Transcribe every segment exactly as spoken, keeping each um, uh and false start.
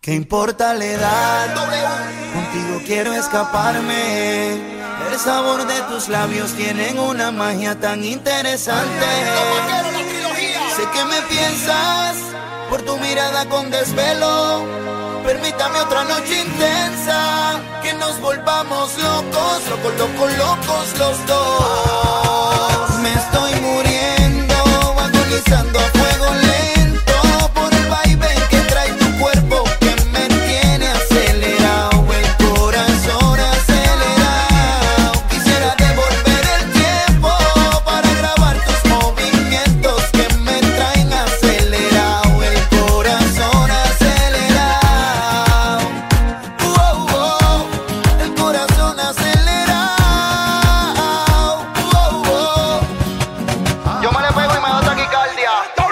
¿Qué importa la edad? Contigo quiero escaparme. El sabor de tus labios tienen una magia tan interesante. Sé que me piensas por tu mirada con desvelo. Permítame otra noche intensa, que nos volvamos locos, locos, locos, locos los dos. Me estoy muriendo, agonizando a fuego lento por el vaivén que trae tu cuerpo, que me tiene acelerado, el corazón acelerado. Quisiera devolver el tiempo para grabar tus movimientos que me traen acelerado, el corazón acelerado. Oh, oh, el corazón acelerado. Oh, oh. Yo me le pego y me da taquicardia.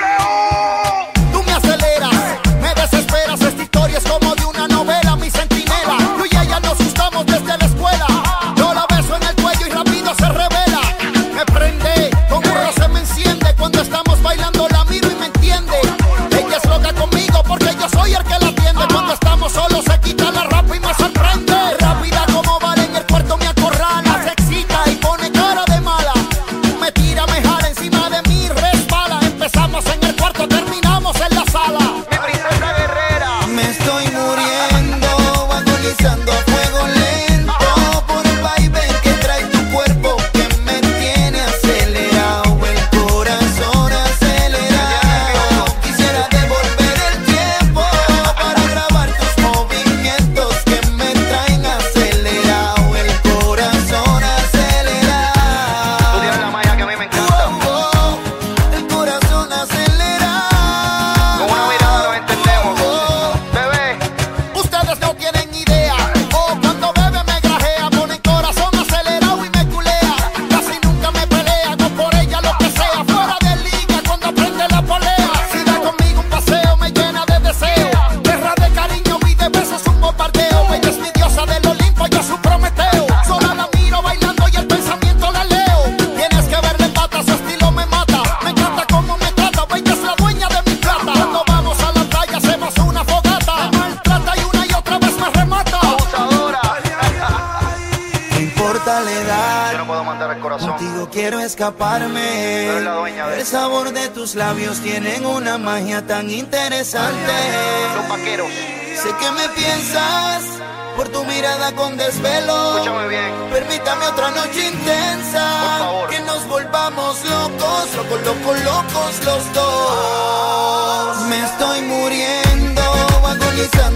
Tú me aceleras, me desesperas. Esta historia es como de una novela, mi centinela. Yo y ella nos gustamos desde la escuela. Yo la beso en el cuello y rápido se revela. Me prende, con un roce me enciende. Cuando estamos bailando la miro y me entiende. Ella es loca conmigo porque yo soy el que la atiende. Cuando estamos solos se quita la rapa y me sorprende. Rápida como vale en el cuarto me acorrala. Se excita y pone cara de mala. Me tira, me jala encima de mí, resbala. Empezamos en el cuarto, terminamos en la sala. Mi princesa guerrera. Me estoy muriendo, agonizando a fuego lento por el vaivén que trae tu cuerpo, que me tiene acelerado, el corazón acelerado. Quisiera devolver el tiempo para grabar tus movimientos que me traen acelerado, el corazón acelerado. Tú tienes la magia que a mí me encanta. Oh, oh, el corazón acelerado. Con una mirada nos entendemos. Bebé, Ustedes no tienen idea. Oh, cuando bebe me grajea, pone el corazón acelerado y me culea. Casi nunca me pelea, no por ella lo que sea. Fuera de liga cuando prende la polea. Si da conmigo un paseo me llena de deseo. Guerra de cariño y de besos un bombardeo. Ella es mi diosa del Olimpo, yo su Prometeo. Sola la miro bailando y el pensamiento la leo. Tienes que verle pata, su estilo me mata. Me encanta cómo me trata, ella es la dueña de mi plata. Cuando vamos a la playa hacemos una fogata. Me maltrata y una y otra vez me remata. abusadora. ¿Qué importa la Yo edad? no puedo mandar el corazón. Contigo quiero escaparme. Tú eres la dueña de El eso. sabor de tus labios tienen una magia tan interesante. Los vaqueros. Sé que me piensas por tu mirada con desvelo. Escúchame bien. Permítame otra noche intensa, Por favor. que nos volvamos locos, locos, locos, locos los dos. Me estoy muriendo, agonizando